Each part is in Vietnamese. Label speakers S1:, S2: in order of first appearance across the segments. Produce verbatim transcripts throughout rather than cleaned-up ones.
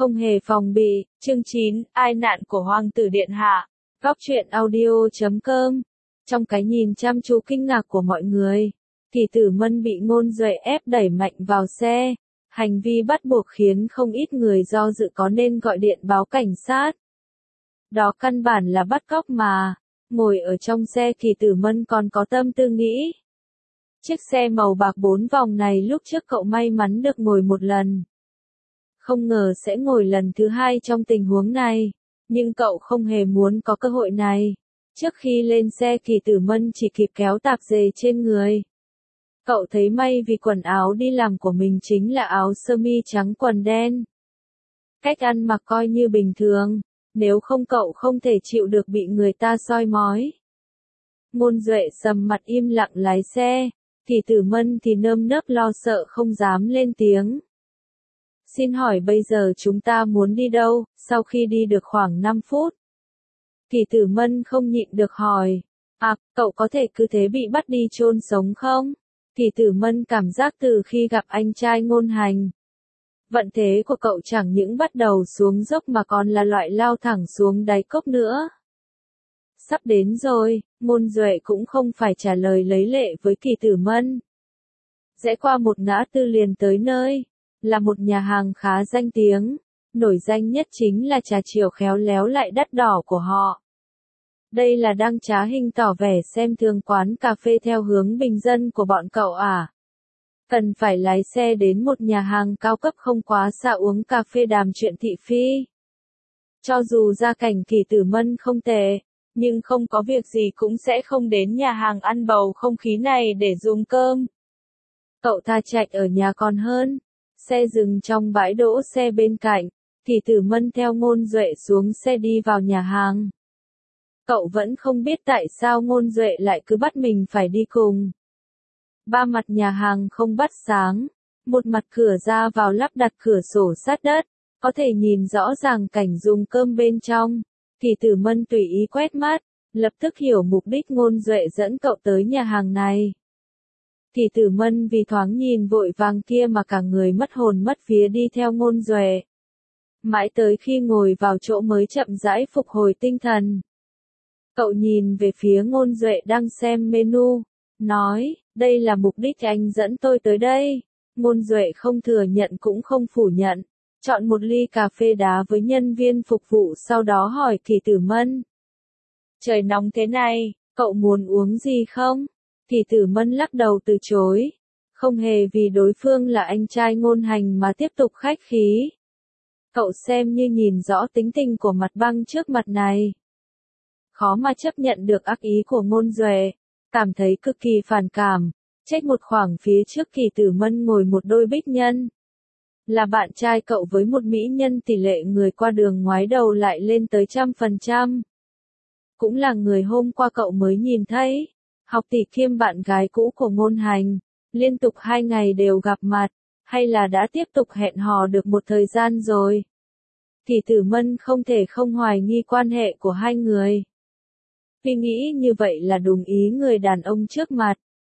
S1: Không hề phòng bị, chương chín, ai nạn của Hoàng tử Điện Hạ, góc truyện audio chấm com. Trong cái nhìn chăm chú kinh ngạc của mọi người, thì Tử Mân bị Ngôn Duệ ép đẩy mạnh vào xe. Hành vi bắt buộc khiến không ít người do dự có nên gọi điện báo cảnh sát. Đó căn bản là bắt cóc mà. Ngồi ở trong xe thì Tử Mân còn có tâm tư nghĩ. Chiếc xe màu bạc bốn vòng này lúc trước cậu may mắn được ngồi một lần. Không ngờ sẽ ngồi lần thứ hai trong tình huống này. Nhưng cậu không hề muốn có cơ hội này. Trước khi lên xe thì Tử Mân chỉ kịp kéo tạp dề trên người. Cậu thấy may vì quần áo đi làm của mình chính là áo sơ mi trắng quần đen. Cách ăn mặc coi như bình thường, nếu không cậu không thể chịu được bị người ta soi mói. Ngôn Duệ sầm mặt im lặng lái xe, thì Tử Mân thì nơm nớp lo sợ không dám lên tiếng. Xin hỏi bây giờ chúng ta muốn đi đâu? Sau khi đi được khoảng năm phút, thì Tử Mân không nhịn được hỏi, à, cậu có thể cứ thế bị bắt đi chôn sống không? Thì Tử Mân cảm giác từ khi gặp anh trai Ngôn Hành, vận thế của cậu chẳng những bắt đầu xuống dốc mà còn là loại lao thẳng xuống đáy cốc nữa. Sắp đến rồi, Ngôn Duệ cũng không phải trả lời lấy lệ với Kỳ Tử Mân. Rẽ qua một ngã tư liền tới nơi, là một nhà hàng khá danh tiếng, nổi danh nhất chính là trà chiều khéo léo lại đắt đỏ của họ. Đây là đang trá hình tỏ vẻ xem thường quán cà phê theo hướng bình dân của bọn cậu à? Cần phải lái xe đến một nhà hàng cao cấp không quá xa uống cà phê đàm chuyện thị phi. Cho dù gia cảnh Kỳ Tử Mân không tệ, nhưng không có việc gì cũng sẽ không đến nhà hàng ăn bầu không khí này để dùng cơm. Cậu tha chạy ở nhà còn hơn. Xe dừng trong bãi đỗ xe bên cạnh, thì Tử Mân theo Ngôn Duệ xuống xe đi vào nhà hàng. Cậu vẫn không biết tại sao Ngôn Duệ lại cứ bắt mình phải đi cùng. Ba mặt nhà hàng không bắt sáng, một mặt cửa ra vào lắp đặt cửa sổ sát đất, có thể nhìn rõ ràng cảnh dùng cơm bên trong. Thì Tử Mân tùy ý quét mắt, lập tức hiểu mục đích Ngôn Duệ dẫn cậu tới nhà hàng này. Thì Tử Mân vì thoáng nhìn vội vàng kia mà cả người mất hồn mất vía đi theo Ngôn Duệ. Mãi tới khi ngồi vào chỗ mới chậm rãi phục hồi tinh thần. Cậu nhìn về phía Ngôn Duệ đang xem menu, nói, đây là mục đích anh dẫn tôi tới đây. Ngôn Duệ không thừa nhận cũng không phủ nhận, chọn một ly cà phê đá với nhân viên phục vụ sau đó hỏi Kỳ Tử Mân. Trời nóng thế này, cậu muốn uống gì không? Kỳ Tử Mân lắc đầu từ chối, không hề vì đối phương là anh trai Ngôn Hành mà tiếp tục khách khí. Cậu xem như nhìn rõ tính tình của mặt băng trước mặt này. Khó mà chấp nhận được ác ý của Ngôn Duệ, cảm thấy cực kỳ phản cảm, trách một khoảng phía trước Kỳ Tử Mân ngồi một đôi bích nhân. Là bạn trai cậu với một mỹ nhân tỷ lệ người qua đường ngoái đầu lại lên tới trăm phần trăm. Cũng là người hôm qua cậu mới nhìn thấy, học tỷ kiêm bạn gái cũ của Ngôn Hành, liên tục hai ngày đều gặp mặt, hay là đã tiếp tục hẹn hò được một thời gian rồi. Thì Tử Mân không thể không hoài nghi quan hệ của hai người. Vì nghĩ như vậy là đúng ý người đàn ông trước mặt.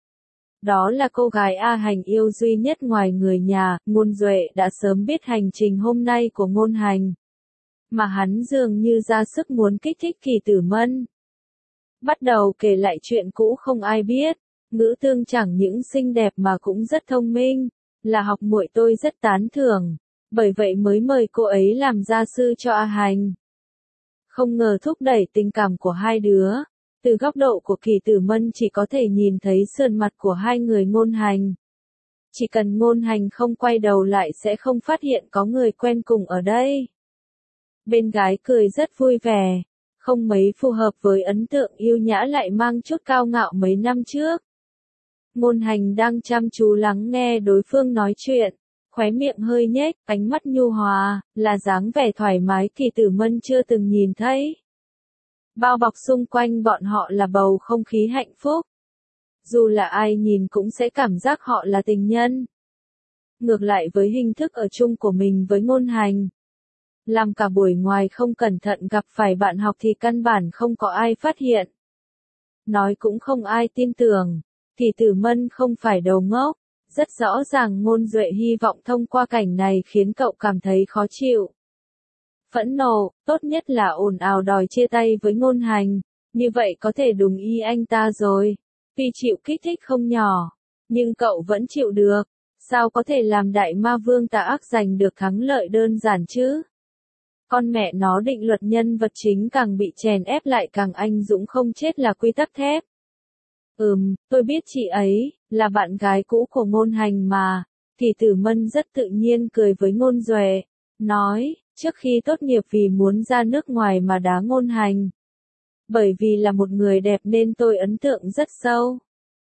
S1: Đó là cô gái A Hành yêu duy nhất ngoài người nhà. Ngôn Duệ đã sớm biết hành trình hôm nay của Ngôn Hành, mà hắn dường như ra sức muốn kích thích Kỳ Tử Mân. Bắt đầu kể lại chuyện cũ không ai biết, ngữ tương chẳng những xinh đẹp mà cũng rất thông minh, là học muội tôi rất tán thưởng, bởi vậy mới mời cô ấy làm gia sư cho A Hành. Không ngờ thúc đẩy tình cảm của hai đứa. Từ góc độ của Kỳ Tử Mân chỉ có thể nhìn thấy sườn mặt của hai người Ngôn Hành. Chỉ cần Ngôn Hành không quay đầu lại sẽ không phát hiện có người quen cùng ở đây. Bên gái cười rất vui vẻ, không mấy phù hợp với ấn tượng yêu nhã lại mang chút cao ngạo mấy năm trước. Ngôn Hành đang chăm chú lắng nghe đối phương nói chuyện, khóe miệng hơi nhếch, ánh mắt nhu hòa, là dáng vẻ thoải mái Kỳ Tử Mân chưa từng nhìn thấy. Bao bọc xung quanh bọn họ là bầu không khí hạnh phúc. Dù là ai nhìn cũng sẽ cảm giác họ là tình nhân. Ngược lại với hình thức ở chung của mình với Ngôn Hành. Làm cả buổi ngoài không cẩn thận gặp phải bạn học thì căn bản không có ai phát hiện. Nói cũng không ai tin tưởng. Thì Tử Mân không phải đầu ngốc. Rất rõ ràng Ngôn Duệ hy vọng thông qua cảnh này khiến cậu cảm thấy khó chịu. phẫn nộ, tốt nhất là ồn ào đòi chia tay với Ngôn Hành, như vậy có thể đúng ý anh ta rồi. Tuy chịu kích thích không nhỏ, nhưng cậu vẫn chịu được, sao có thể làm đại ma vương tà ác giành được thắng lợi đơn giản chứ? Con mẹ nó định luật nhân vật chính càng bị chèn ép lại càng anh dũng không chết là quy tắc thép. Ừm, tôi biết chị ấy, là bạn gái cũ của Ngôn Hành mà. Thì Tử Mân rất tự nhiên cười với Ngôn Duệ, nói, trước khi tốt nghiệp vì muốn ra nước ngoài mà đá Ngôn Hành. Bởi vì là một người đẹp nên tôi ấn tượng rất sâu.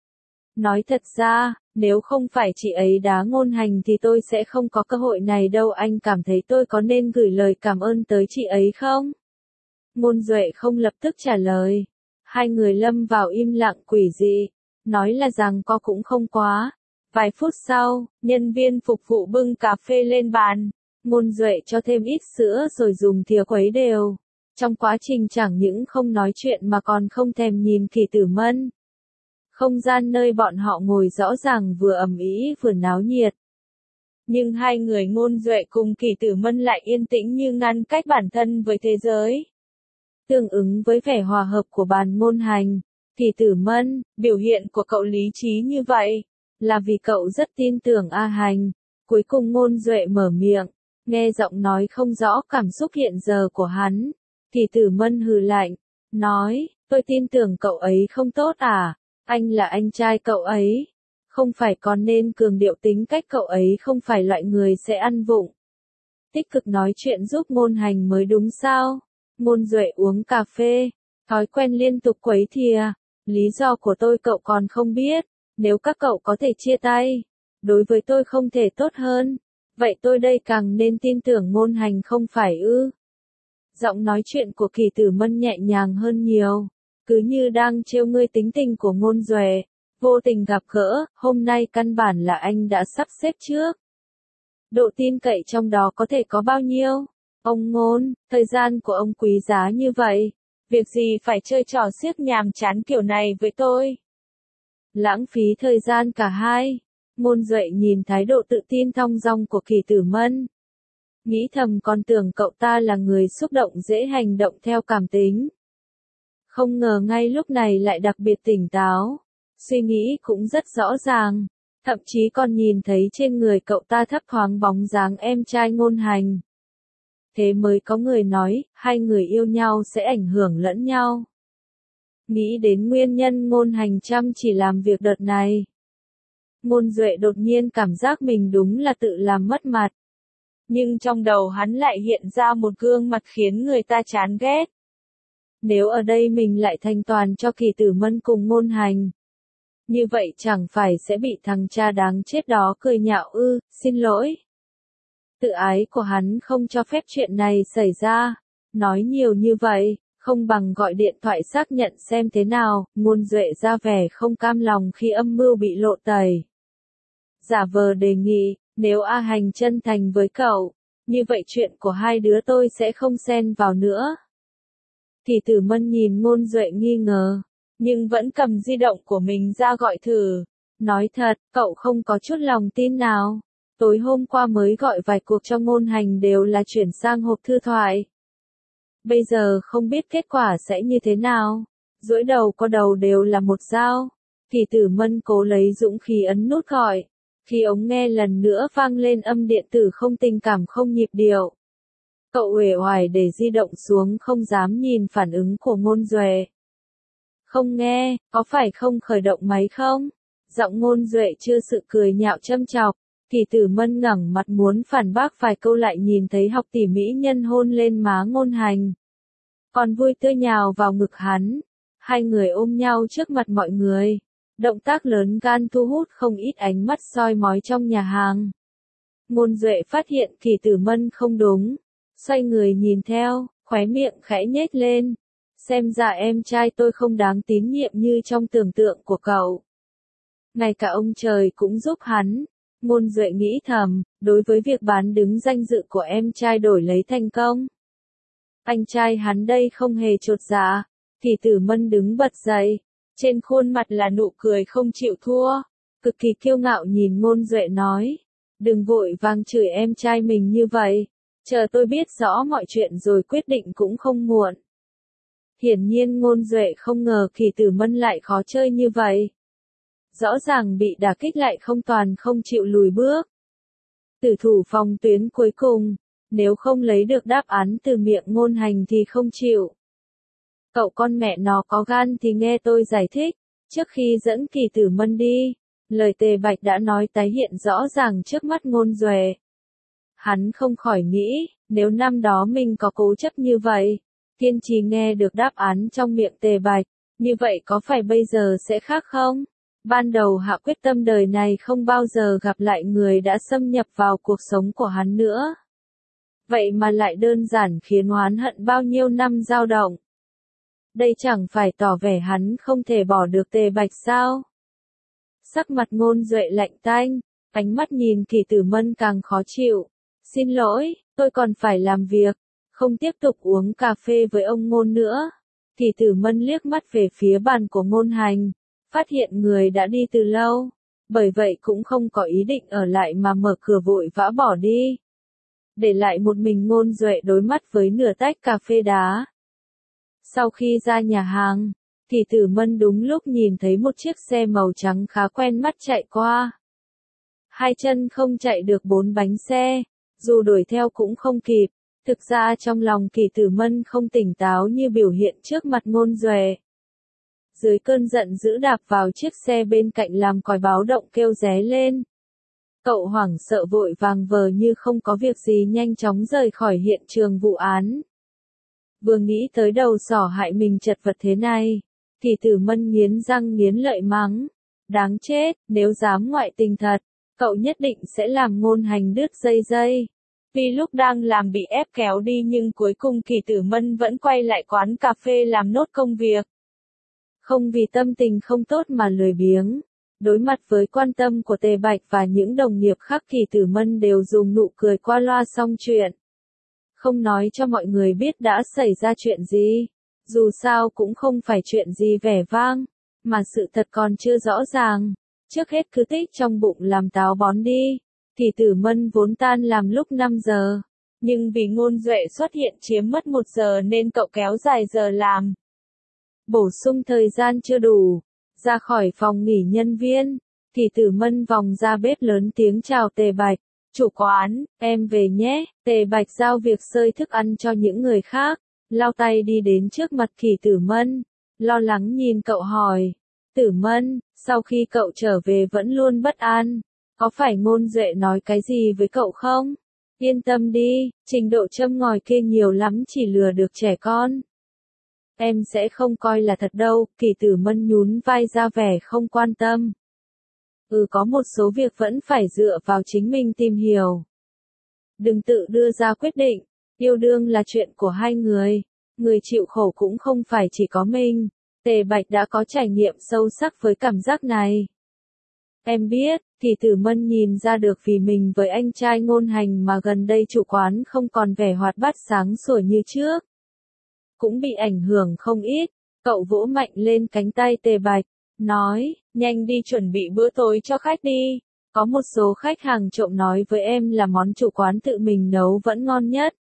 S1: Nói thật ra, nếu không phải chị ấy đá Ngôn Hành thì tôi sẽ không có cơ hội này đâu. Anh cảm thấy tôi có nên gửi lời cảm ơn tới chị ấy không? Ngôn Duệ không lập tức trả lời. Hai người lâm vào im lặng quỷ dị. Nói là rằng co cũng không quá. Vài phút sau, nhân viên phục vụ bưng cà phê lên bàn. Ngôn Duệ cho thêm ít sữa rồi dùng thìa khuấy đều. Trong quá trình chẳng những không nói chuyện mà còn không thèm nhìn Kỳ Tử Mân. Không gian nơi bọn họ ngồi rõ ràng vừa ầm ĩ vừa náo nhiệt. Nhưng hai người Ngôn Duệ cùng Kỳ Tử Mân lại yên tĩnh như ngăn cách bản thân với thế giới. Tương ứng với vẻ hòa hợp của bàn Ngôn Hành, Kỳ Tử Mân, biểu hiện của cậu lý trí như vậy, là vì cậu rất tin tưởng A Hành. Cuối cùng Ngôn Duệ mở miệng, nghe giọng nói không rõ cảm xúc hiện giờ của hắn. Kỳ Tử Mân hừ lạnh, nói, tôi tin tưởng cậu ấy không tốt à? Anh là anh trai cậu ấy. Không phải còn nên cường điệu tính cách cậu ấy không phải loại người sẽ ăn vụng. Tích cực nói chuyện giúp Ngôn Hành mới đúng sao? Ngôn Duệ uống cà phê, thói quen liên tục quấy thìa. Lý do của tôi cậu còn không biết. Nếu các cậu có thể chia tay, đối với tôi không thể tốt hơn. Vậy tôi đây càng nên tin tưởng Ngôn Hành không phải ư? Giọng nói chuyện của Kỳ Tử Mân nhẹ nhàng hơn nhiều. Cứ như đang trêu ngươi tính tình của Ngôn Duệ. Vô tình gặp gỡ, hôm nay căn bản là anh đã sắp xếp trước. Độ tin cậy trong đó có thể có bao nhiêu? Ông Ngôn, thời gian của ông quý giá như vậy. Việc gì phải chơi trò xiếc nhàm chán kiểu này với tôi? Lãng phí thời gian cả hai. Ngôn Duệ nhìn thái độ tự tin thong dong của Kỳ Tử Mân. Nghĩ thầm còn tưởng cậu ta là người xúc động dễ hành động theo cảm tính. Không ngờ ngay lúc này lại đặc biệt tỉnh táo. Suy nghĩ cũng rất rõ ràng. Thậm chí còn nhìn thấy trên người cậu ta thấp thoáng bóng dáng em trai Ngôn Hành. Thế mới có người nói, hai người yêu nhau sẽ ảnh hưởng lẫn nhau. Nghĩ đến nguyên nhân Ngôn Hành chăm chỉ làm việc đợt này. Ngôn Duệ đột nhiên cảm giác mình đúng là tự làm mất mặt. Nhưng trong đầu hắn lại hiện ra một gương mặt khiến người ta chán ghét. Nếu ở đây mình lại thanh toàn cho Kỳ Tử Mân cùng Ngôn Hành. Như vậy chẳng phải sẽ bị thằng cha đáng chết đó cười nhạo ư, xin lỗi. Tự ái của hắn không cho phép chuyện này xảy ra. Nói nhiều như vậy, không bằng gọi điện thoại xác nhận xem thế nào. Ngôn Duệ ra vẻ không cam lòng khi âm mưu bị lộ tẩy. Giả vờ đề nghị, nếu A Hành chân thành với cậu, như vậy chuyện của hai đứa tôi sẽ không xen vào nữa. Kỳ Tử Mân nhìn Ngôn Duệ nghi ngờ, nhưng vẫn cầm di động của mình ra gọi thử. Nói thật, cậu không có chút lòng tin nào. Tối hôm qua mới gọi vài cuộc cho Ngôn Hành đều là chuyển sang hộp thư thoại. Bây giờ không biết kết quả sẽ như thế nào. Duỗi đầu có đầu đều là một dao. Kỳ Tử Mân cố lấy dũng khí ấn nút gọi. Khi ống nghe lần nữa vang lên âm điện tử không tình cảm không nhịp điệu. Cậu uể oải để di động xuống không dám nhìn phản ứng của Ngôn Duệ. Không nghe, có phải không khởi động máy không? Giọng Ngôn Duệ chưa sự cười nhạo châm chọc. Kỳ Tử Mân ngẩng mặt muốn phản bác vài câu lại nhìn thấy học tỷ mỹ nhân hôn lên má Ngôn Hành. Còn vui tươi nhào vào ngực hắn. Hai người ôm nhau trước mặt mọi người. Động tác lớn gan thu hút không ít ánh mắt soi mói trong nhà hàng. Ngôn Duệ phát hiện Kỳ Tử Mân không đúng. Xoay người nhìn theo, khóe miệng khẽ nhếch lên. Xem ra em trai tôi không đáng tín nhiệm như trong tưởng tượng của cậu. Ngay cả ông trời cũng giúp hắn. Ngôn Duệ nghĩ thầm, đối với việc bán đứng danh dự của em trai đổi lấy thành công. Anh trai hắn đây không hề chột dạ. Kỳ Tử Mân đứng bật dậy. Trên khuôn mặt là nụ cười không chịu thua. Cực kỳ kiêu ngạo nhìn Ngôn Duệ nói. Đừng vội vàng chửi em trai mình như vậy. Chờ tôi biết rõ mọi chuyện rồi quyết định cũng không muộn. Hiển nhiên Ngôn Duệ không ngờ Kỳ Tử Mân lại khó chơi như vậy. Rõ ràng bị đả kích lại không toàn không chịu lùi bước. Tử thủ phòng tuyến cuối cùng, nếu không lấy được đáp án từ miệng Ngôn Hành thì không chịu. Cậu con mẹ nó có gan thì nghe tôi giải thích, trước khi dẫn Kỳ Tử Mân đi, lời Tề Bạch đã nói tái hiện rõ ràng trước mắt Ngôn Duệ. Hắn không khỏi nghĩ, nếu năm đó mình có cố chấp như vậy, kiên trì nghe được đáp án trong miệng Tề Bạch, như vậy có phải bây giờ sẽ khác không? Ban đầu hạ quyết tâm đời này không bao giờ gặp lại người đã xâm nhập vào cuộc sống của hắn nữa. Vậy mà lại đơn giản khiến oán hận bao nhiêu năm dao động. Đây chẳng phải tỏ vẻ hắn không thể bỏ được Tề Bạch sao? Sắc mặt Ngôn Duệ lạnh tanh, ánh mắt nhìn Kỳ Tử Mân càng khó chịu. Xin lỗi, tôi còn phải làm việc, không tiếp tục uống cà phê với ông Ngôn nữa. Kỳ Tử Mân liếc mắt về phía bàn của Ngôn Hành, phát hiện người đã đi từ lâu, bởi vậy cũng không có ý định ở lại mà mở cửa vội vã bỏ đi. Để lại một mình Ngôn Duệ đối mắt với nửa tách cà phê đá. Sau khi ra nhà hàng, Kỳ Tử Mân đúng lúc nhìn thấy một chiếc xe màu trắng khá quen mắt chạy qua. Hai chân không chạy được bốn bánh xe, dù đuổi theo cũng không kịp. Thực ra trong lòng Kỳ Tử Mân không tỉnh táo như biểu hiện trước mặt Ngôn Duệ. Dưới cơn giận dữ đạp vào chiếc xe bên cạnh làm còi báo động kêu ré lên. Cậu hoảng sợ vội vàng vờ như không có việc gì nhanh chóng rời khỏi hiện trường vụ án. Vừa nghĩ tới đầu sỏ hại mình chật vật thế này, Kỳ Tử Mân nghiến răng nghiến lợi mắng. Đáng chết, nếu dám ngoại tình thật, cậu nhất định sẽ làm Ngôn Hành đứt dây dây. Vì lúc đang làm bị ép kéo đi nhưng cuối cùng Kỳ Tử Mân vẫn quay lại quán cà phê làm nốt công việc. Không vì tâm tình không tốt mà lười biếng. Đối mặt với quan tâm của Tề Bạch và những đồng nghiệp khác Kỳ Tử Mân đều dùng nụ cười qua loa xong chuyện. Không nói cho mọi người biết đã xảy ra chuyện gì. Dù sao cũng không phải chuyện gì vẻ vang, mà sự thật còn chưa rõ ràng. Trước hết cứ tích trong bụng làm táo bón đi. Kỳ Tử Mân vốn tan làm lúc năm giờ, nhưng vì Ngôn Duệ xuất hiện chiếm mất một giờ nên cậu kéo dài giờ làm. Bổ sung thời gian chưa đủ, ra khỏi phòng nghỉ nhân viên, Kỳ Tử Mân vòng ra bếp lớn tiếng chào Tề Bạch, chủ quán, em về nhé. Tề Bạch giao việc xơi thức ăn cho những người khác, lau tay đi đến trước mặt Kỳ Tử Mân, lo lắng nhìn cậu hỏi, Tử Mân, sau khi cậu trở về vẫn luôn bất an. Có phải Ngôn Duệ nói cái gì với cậu không? Yên tâm đi, trình độ châm ngòi kia nhiều lắm chỉ lừa được trẻ con. Em sẽ không coi là thật đâu, Kỳ Tử Mân nhún vai ra vẻ không quan tâm. Ừ có một số việc vẫn phải dựa vào chính mình tìm hiểu. Đừng tự đưa ra quyết định, yêu đương là chuyện của hai người, người chịu khổ cũng không phải chỉ có mình. Tề Bạch đã có trải nghiệm sâu sắc với cảm giác này. Em biết, Kỳ Tử Mân nhìn ra được vì mình với anh trai Ngôn Hành mà gần đây chủ quán không còn vẻ hoạt bát sáng sủa như trước. Cũng bị ảnh hưởng không ít, cậu vỗ mạnh lên cánh tay Tề Bạch, nói, nhanh đi chuẩn bị bữa tối cho khách đi. Có một số khách hàng trộm nói với em là món chủ quán tự mình nấu vẫn ngon nhất.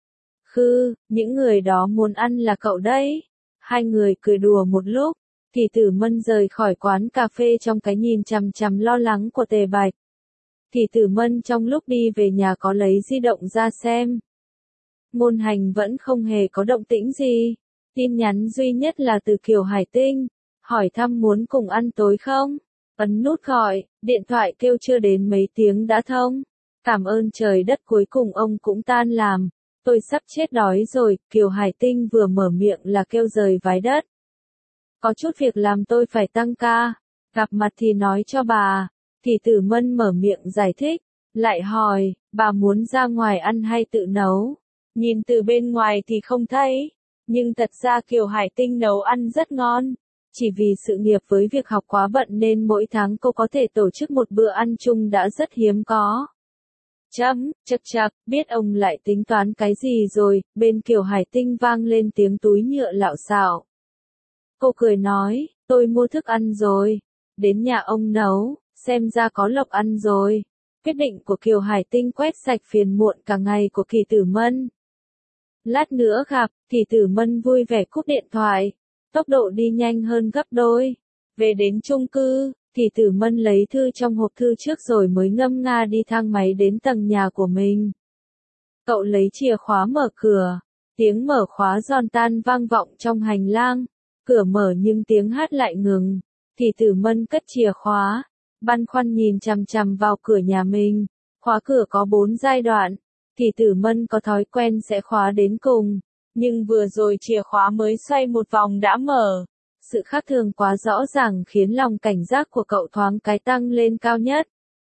S1: Khư, những người đó muốn ăn là cậu đấy. Hai người cười đùa một lúc. Kỳ Tử Mân rời khỏi quán cà phê trong cái nhìn chằm chằm lo lắng của Tề Bạch. Kỳ Tử Mân trong lúc đi về nhà có lấy di động ra xem. Ngôn Hành vẫn không hề có động tĩnh gì. Tin nhắn duy nhất là từ Kiều Hải Tinh, hỏi thăm muốn cùng ăn tối không? Ấn nút gọi, điện thoại kêu chưa đến mấy tiếng đã thông. Cảm ơn trời đất cuối cùng ông cũng tan làm. Tôi sắp chết đói rồi, Kiều Hải Tinh vừa mở miệng là kêu rời vái đất. Có chút việc làm tôi phải tăng ca, gặp mặt thì nói cho bà. Kỳ Tử Mân mở miệng giải thích, lại hỏi, bà muốn ra ngoài ăn hay tự nấu? Nhìn từ bên ngoài thì không thấy, nhưng thật ra Kiều Hải Tinh nấu ăn rất ngon. Chỉ vì sự nghiệp với việc học quá bận nên mỗi tháng cô có thể tổ chức một bữa ăn chung đã rất hiếm có. Chấm, chật chật, biết ông lại tính toán cái gì rồi, bên Kiều Hải Tinh vang lên tiếng túi nhựa lạo xạo. Cô cười nói, tôi mua thức ăn rồi, đến nhà ông nấu, xem ra có lộc ăn rồi. Quyết định của Kiều Hải Tinh quét sạch phiền muộn cả ngày của Kỳ Tử Mân. Lát nữa gặp, Kỳ Tử Mân vui vẻ cúp điện thoại. Tốc độ đi nhanh hơn gấp đôi. Về đến chung cư, Kỳ Tử Mân lấy thư trong hộp thư trước rồi mới ngâm nga đi thang máy đến tầng nhà của mình. Cậu lấy chìa khóa mở cửa. Tiếng mở khóa giòn tan vang vọng trong hành lang. Cửa mở nhưng tiếng hát lại ngừng. Kỳ Tử Mân cất chìa khóa. Băn khoăn nhìn chằm chằm vào cửa nhà mình. Khóa cửa có bốn giai đoạn. Kỳ Tử Mân có thói quen sẽ khóa đến cùng. Nhưng vừa rồi chìa khóa mới xoay một vòng đã mở. Sự khác thường quá rõ ràng khiến lòng cảnh giác của cậu thoáng cái tăng lên cao nhất.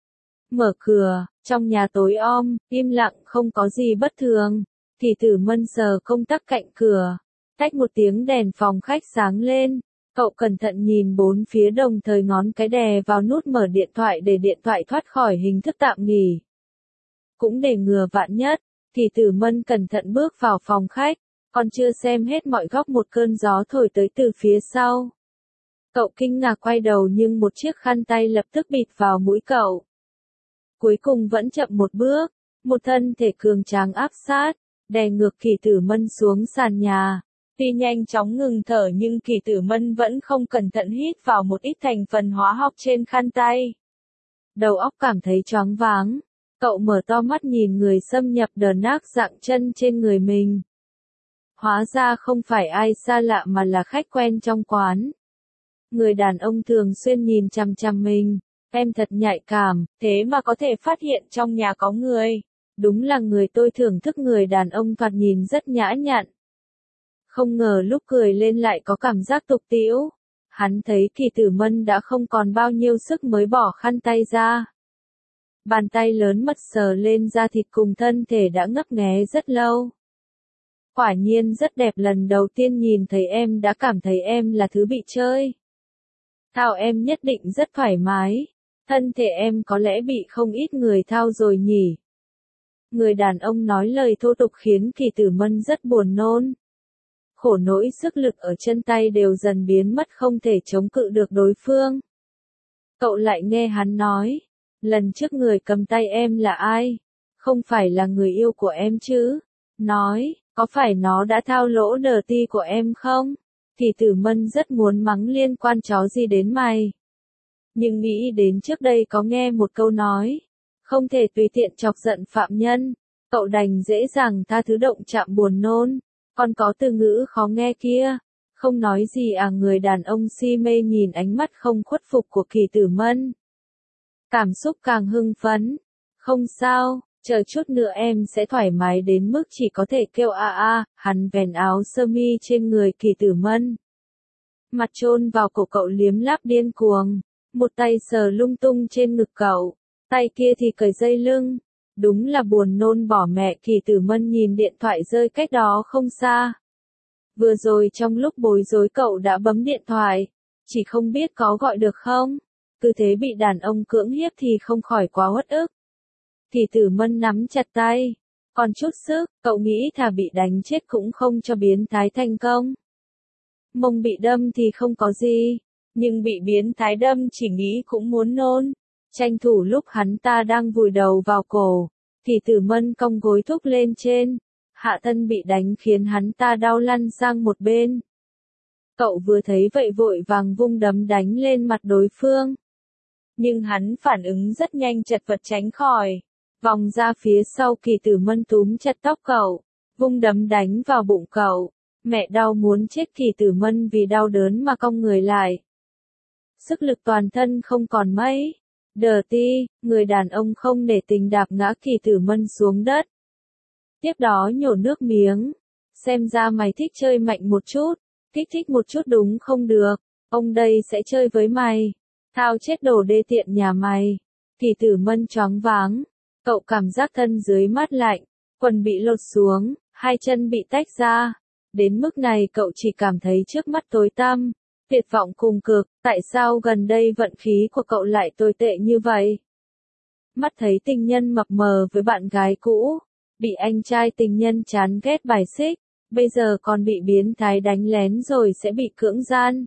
S1: Mở cửa, trong nhà tối om, im lặng không có gì bất thường. Kỳ Tử Mân sờ công tắc cạnh cửa. Tách một tiếng đèn phòng khách sáng lên. Cậu cẩn thận nhìn bốn phía đồng thời ngón cái đè vào nút mở điện thoại để điện thoại thoát khỏi hình thức tạm nghỉ. Cũng để ngừa vạn nhất, Kỳ Tử Mân cẩn thận bước vào phòng khách, còn chưa xem hết mọi góc một cơn gió thổi tới từ phía sau. Cậu kinh ngạc quay đầu nhưng một chiếc khăn tay lập tức bịt vào mũi cậu. Cuối cùng vẫn chậm một bước, một thân thể cường tráng áp sát, đè ngược Kỳ Tử Mân xuống sàn nhà. Tuy nhanh chóng ngừng thở nhưng Kỳ Tử Mân vẫn không cẩn thận hít vào một ít thành phần hóa học trên khăn tay. Đầu óc cảm thấy choáng váng. Cậu mở to mắt nhìn người xâm nhập đờ nác dạng chân trên người mình. Hóa ra không phải ai xa lạ mà là khách quen trong quán. Người đàn ông thường xuyên nhìn chằm chằm mình. Em thật nhạy cảm, thế mà có thể phát hiện trong nhà có người. Đúng là người tôi thưởng thức, người đàn ông thoạt nhìn rất nhã nhặn. Không ngờ lúc cười lên lại có cảm giác tục tĩu. Hắn thấy Kỳ Tử Mân đã không còn bao nhiêu sức mới bỏ khăn tay ra. Bàn tay lớn mật sờ lên da thịt cùng thân thể đã ngấp nghé rất lâu. Quả nhiên rất đẹp, lần đầu tiên nhìn thấy em đã cảm thấy em là thứ bị chơi. Thao em nhất định rất thoải mái. Thân thể em có lẽ bị không ít người thao rồi nhỉ. Người đàn ông nói lời thô tục khiến Kỳ Tử Mân rất buồn nôn. Khổ nỗi sức lực ở chân tay đều dần biến mất, không thể chống cự được đối phương. Cậu lại nghe hắn nói, lần trước người cầm tay em là ai? Không phải là người yêu của em chứ? Nói, có phải nó đã thao lỗ đờ ti của em không? Kỳ Tử Mân rất muốn mắng liên quan chó gì đến mày. Nhưng nghĩ đến trước đây có nghe một câu nói, không thể tùy tiện chọc giận phạm nhân, cậu đành dễ dàng tha thứ động chạm buồn nôn. Còn có từ ngữ khó nghe kia, không nói gì à. Người đàn ông si mê nhìn ánh mắt không khuất phục của Kỳ Tử Mân. Cảm xúc càng hưng phấn. Không sao, chờ chút nữa em sẽ thoải mái đến mức chỉ có thể kêu a a. Hắn vén áo sơ mi trên người Kỳ Tử Mân. Mặt chôn vào cổ cậu liếm láp điên cuồng. Một tay sờ lung tung trên ngực cậu, tay kia thì cởi dây lưng. Đúng là buồn nôn bỏ mẹ. Kỳ Tử Mân nhìn điện thoại rơi cách đó không xa. Vừa rồi trong lúc bối rối cậu đã bấm điện thoại, chỉ không biết có gọi được không. Cứ thế bị đàn ông cưỡng hiếp thì không khỏi quá uất ức. Kỳ Tử Mân nắm chặt tay, còn chút sức, cậu nghĩ thà bị đánh chết cũng không cho biến thái thành công. Mông bị đâm thì không có gì, nhưng bị biến thái đâm chỉ nghĩ cũng muốn nôn. Tranh thủ lúc hắn ta đang vùi đầu vào cổ, Kỳ Tử Mân cong gối thúc lên trên, hạ thân bị đánh khiến hắn ta đau lăn sang một bên. Cậu vừa thấy vậy vội vàng vung đấm đánh lên mặt đối phương. Nhưng hắn phản ứng rất nhanh, chật vật tránh khỏi, vòng ra phía sau. Kỳ Tử Mân túm chặt tóc cậu, vung đấm đánh vào bụng cậu. Mẹ đau muốn chết. Kỳ Tử Mân vì đau đớn mà cong người lại. Sức lực toàn thân không còn mấy. Đờ ti, người đàn ông không nể tình đạp ngã Kỳ Tử Mân xuống đất. Tiếp đó nhổ nước miếng. Xem ra mày thích chơi mạnh một chút. Kích thích một chút đúng không được. Ông đây sẽ chơi với mày. Thao chết đồ đê tiện nhà mày. Kỳ Tử Mân choáng váng. Cậu cảm giác thân dưới mát lạnh. Quần bị lột xuống. Hai chân bị tách ra. Đến mức này cậu chỉ cảm thấy trước mắt tối tăm. Tuyệt vọng cùng cực, tại sao gần đây vận khí của cậu lại tồi tệ như vậy? Mắt thấy tình nhân mập mờ với bạn gái cũ, bị anh trai tình nhân chán ghét bài xích, bây giờ còn bị biến thái đánh lén rồi sẽ bị cưỡng gian.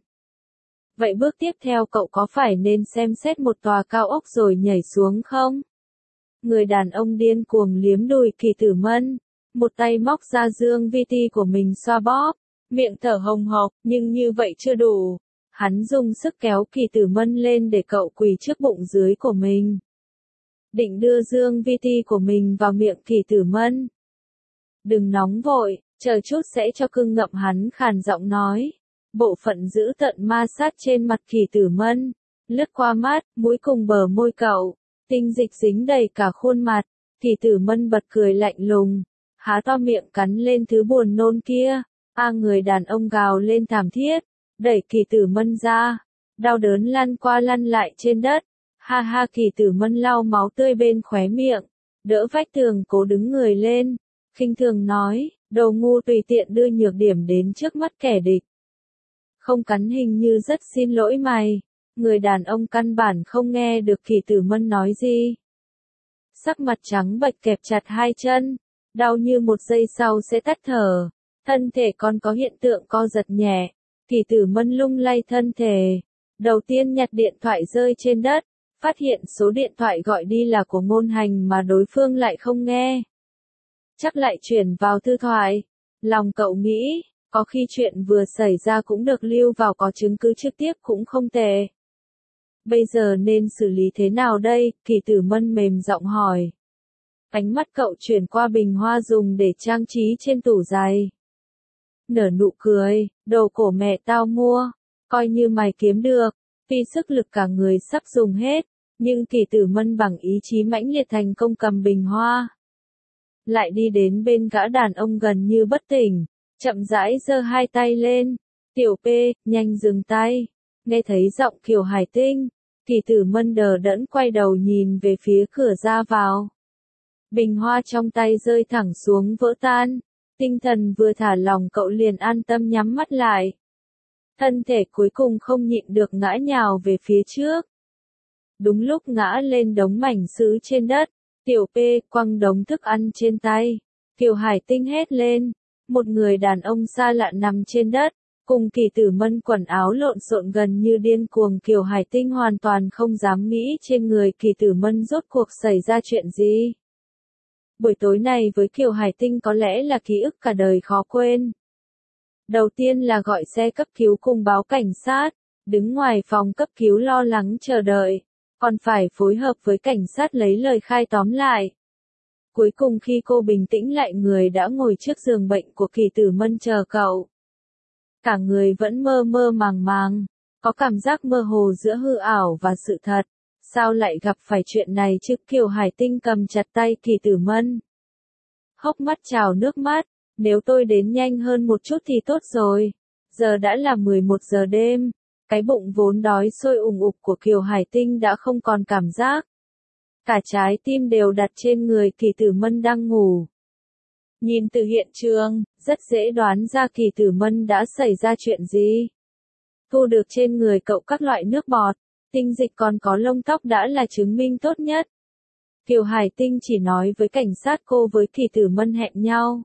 S1: Vậy bước tiếp theo cậu có phải nên xem xét một tòa cao ốc rồi nhảy xuống không? Người đàn ông điên cuồng liếm đùi Kỳ Tử Mân, một tay móc ra dương vi ti của mình xoa bóp, miệng thở hồng hộc, nhưng như vậy chưa đủ. Hắn dùng sức kéo Kỳ Tử Mân lên để cậu quỳ trước bụng dưới của mình. Định đưa dương vi ti của mình vào miệng Kỳ Tử Mân. Đừng nóng vội, chờ chút sẽ cho cưng ngậm, hắn khàn giọng nói. Bộ phận giữ tận ma sát trên mặt Kỳ Tử Mân, lướt qua mắt, mũi cùng bờ môi cậu, tinh dịch dính đầy cả khuôn mặt. Kỳ Tử Mân bật cười lạnh lùng, há to miệng cắn lên thứ buồn nôn kia. A người đàn ông gào lên thảm thiết, đẩy Kỳ Tử Mân ra, đau đớn lăn qua lăn lại trên đất. Ha ha, Kỳ Tử Mân lau máu tươi bên khóe miệng, đỡ vách tường cố đứng người lên, khinh thường nói, đồ ngu tùy tiện đưa nhược điểm đến trước mắt kẻ địch. Không cắn hình như rất xin lỗi mày. Người đàn ông căn bản không nghe được Kỳ Tử Mân nói gì. Sắc mặt trắng bệch kẹp chặt hai chân, đau như một giây sau sẽ tắt thở. Thân thể còn có hiện tượng co giật nhẹ. Kỳ Tử Mân lung lay thân thể. Đầu tiên nhặt điện thoại rơi trên đất, phát hiện số điện thoại gọi đi là của Ngôn Hành mà đối phương lại không nghe. Chắc lại chuyển vào thư thoại. Lòng cậu nghĩ, có khi chuyện vừa xảy ra cũng được lưu vào có chứng cứ trực tiếp cũng không tệ. Bây giờ nên xử lý thế nào đây? Kỳ Tử Mân mềm giọng hỏi. Ánh mắt cậu chuyển qua bình hoa dùng để trang trí trên tủ giày. Nở nụ cười, đồ cổ mẹ tao mua, coi như mày kiếm được. Vì sức lực cả người sắp dùng hết, nhưng Kỳ Tử Mân bằng ý chí mãnh liệt thành công cầm bình hoa. Lại đi đến bên gã đàn ông gần như bất tỉnh, chậm rãi giơ hai tay lên. Tiểu P, nhanh dừng tay. Nghe thấy giọng Kiều Hải Tinh, Kỳ Tử Mân đờ đẫn quay đầu nhìn về phía cửa ra vào. Bình hoa trong tay rơi thẳng xuống vỡ tan. Tinh thần vừa thả lỏng cậu liền an tâm nhắm mắt lại. Thân thể cuối cùng không nhịn được ngã nhào về phía trước. Đúng lúc ngã lên đống mảnh sứ trên đất, Tiểu P quăng đống thức ăn trên tay. Kiều Hải Tinh hét lên. Một người đàn ông xa lạ nằm trên đất, cùng Kỳ Tử Mân quần áo lộn xộn gần như điên cuồng. Kiều Hải Tinh hoàn toàn không dám nghĩ trên người Kỳ Tử Mân rốt cuộc xảy ra chuyện gì. Buổi tối này với Kiều Hải Tinh có lẽ là ký ức cả đời khó quên. Đầu tiên là gọi xe cấp cứu cùng báo cảnh sát, đứng ngoài phòng cấp cứu lo lắng chờ đợi, còn phải phối hợp với cảnh sát lấy lời khai tóm lại. Cuối cùng khi cô bình tĩnh lại, người đã ngồi trước giường bệnh của Kỳ Tử Mân chờ cậu. Cả người vẫn mơ mơ màng màng, có cảm giác mơ hồ giữa hư ảo và sự thật. Sao lại gặp phải chuyện này chứ? Kiều Hải Tinh cầm chặt tay Kỳ Tử Mân, hốc mắt trào nước mắt. Nếu tôi đến nhanh hơn một chút thì tốt rồi. Giờ đã là mười một giờ đêm. Cái bụng vốn đói sôi ùng ục của Kiều Hải Tinh đã không còn cảm giác. Cả trái tim đều đặt trên người Kỳ Tử Mân đang ngủ. Nhìn từ hiện trường, rất dễ đoán ra Kỳ Tử Mân đã xảy ra chuyện gì. Thu được trên người cậu các loại nước bọt, tinh dịch còn có lông tóc đã là chứng minh tốt nhất. Kiều Hải Tinh chỉ nói với cảnh sát cô với Kỳ Tử Mân hẹn nhau.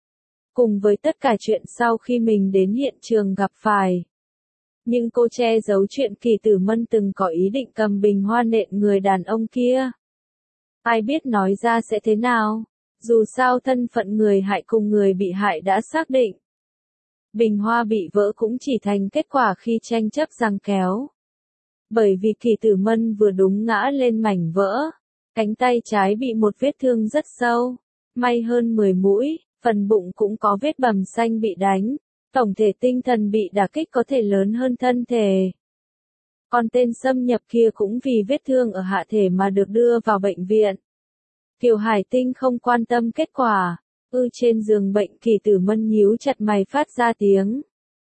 S1: Cùng với tất cả chuyện sau khi mình đến hiện trường gặp phải. Nhưng cô che giấu chuyện Kỳ Tử Mân từng có ý định cầm bình hoa nện người đàn ông kia. Ai biết nói ra sẽ thế nào, dù sao thân phận người hại cùng người bị hại đã xác định. Bình hoa bị vỡ cũng chỉ thành kết quả khi tranh chấp giằng kéo. Bởi vì Kỳ Tử Mân vừa đúng ngã lên mảnh vỡ, cánh tay trái bị một vết thương rất sâu, may hơn mười mũi, phần bụng cũng có vết bầm xanh bị đánh, tổng thể tinh thần bị đả kích có thể lớn hơn thân thể. Còn tên xâm nhập kia cũng vì vết thương ở hạ thể mà được đưa vào bệnh viện. Kiều Hải Tinh không quan tâm kết quả, ư trên giường bệnh Kỳ Tử Mân nhíu chặt mày phát ra tiếng.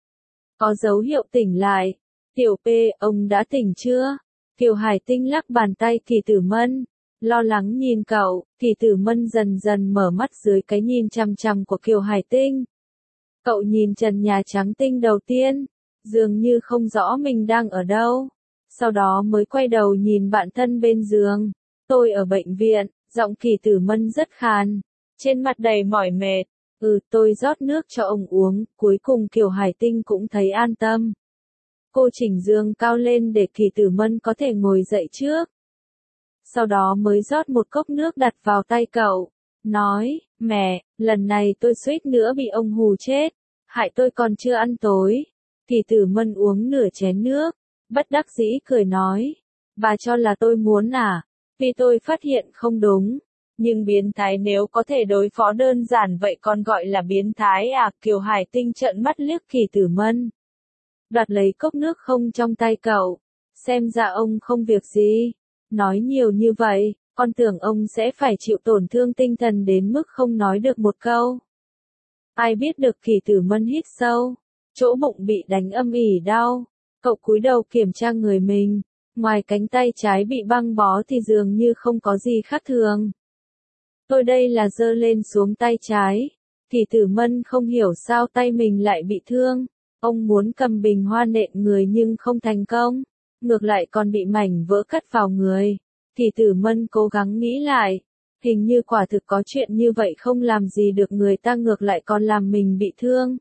S1: Có dấu hiệu tỉnh lại. Tiểu P, ông đã tỉnh chưa? Kiều Hải Tinh lắc bàn tay Kỳ Tử Mân, lo lắng nhìn cậu. Kỳ Tử Mân dần dần mở mắt dưới cái nhìn chằm chằm của Kiều Hải Tinh. Cậu nhìn trần nhà trắng tinh đầu tiên, dường như không rõ mình đang ở đâu. Sau đó mới quay đầu nhìn bạn thân bên giường. Tôi ở bệnh viện, giọng Kỳ Tử Mân rất khàn, trên mặt đầy mỏi mệt. Ừ, tôi rót nước cho ông uống. Cuối cùng Kiều Hải Tinh cũng thấy an tâm. Cô chỉnh giường cao lên để Kỳ Tử Mân có thể ngồi dậy trước. sau đó mới rót một cốc nước đặt vào tay cậu, nói, mẹ, lần này tôi suýt nữa bị ông hù chết, hại tôi còn chưa ăn tối. Kỳ Tử Mân uống nửa chén nước, bất đắc dĩ cười nói, bà cho là tôi muốn à, vì tôi phát hiện không đúng. Nhưng biến thái nếu có thể đối phó đơn giản vậy còn gọi là biến thái à? Kiều Hải Tinh trợn mắt liếc Kỳ Tử Mân. Đoạt lấy cốc nước không trong tay cậu. Xem ra ông không việc gì. Nói nhiều như vậy, con tưởng ông sẽ phải chịu tổn thương tinh thần đến mức không nói được một câu. Ai biết được. Kỳ Tử Mân hít sâu. Chỗ bụng bị đánh âm ỉ đau. Cậu cúi đầu kiểm tra người mình. Ngoài cánh tay trái bị băng bó thì dường như không có gì khác thường. Tôi đây là giơ lên xuống tay trái. Kỳ Tử Mân không hiểu sao tay mình lại bị thương. Ông muốn cầm bình hoa nện người nhưng không thành công. Ngược lại còn bị mảnh vỡ cắt vào người. Kỳ Tử Mân cố gắng nghĩ lại. Hình như quả thực có chuyện như vậy không làm gì được người ta ngược lại còn làm mình bị thương.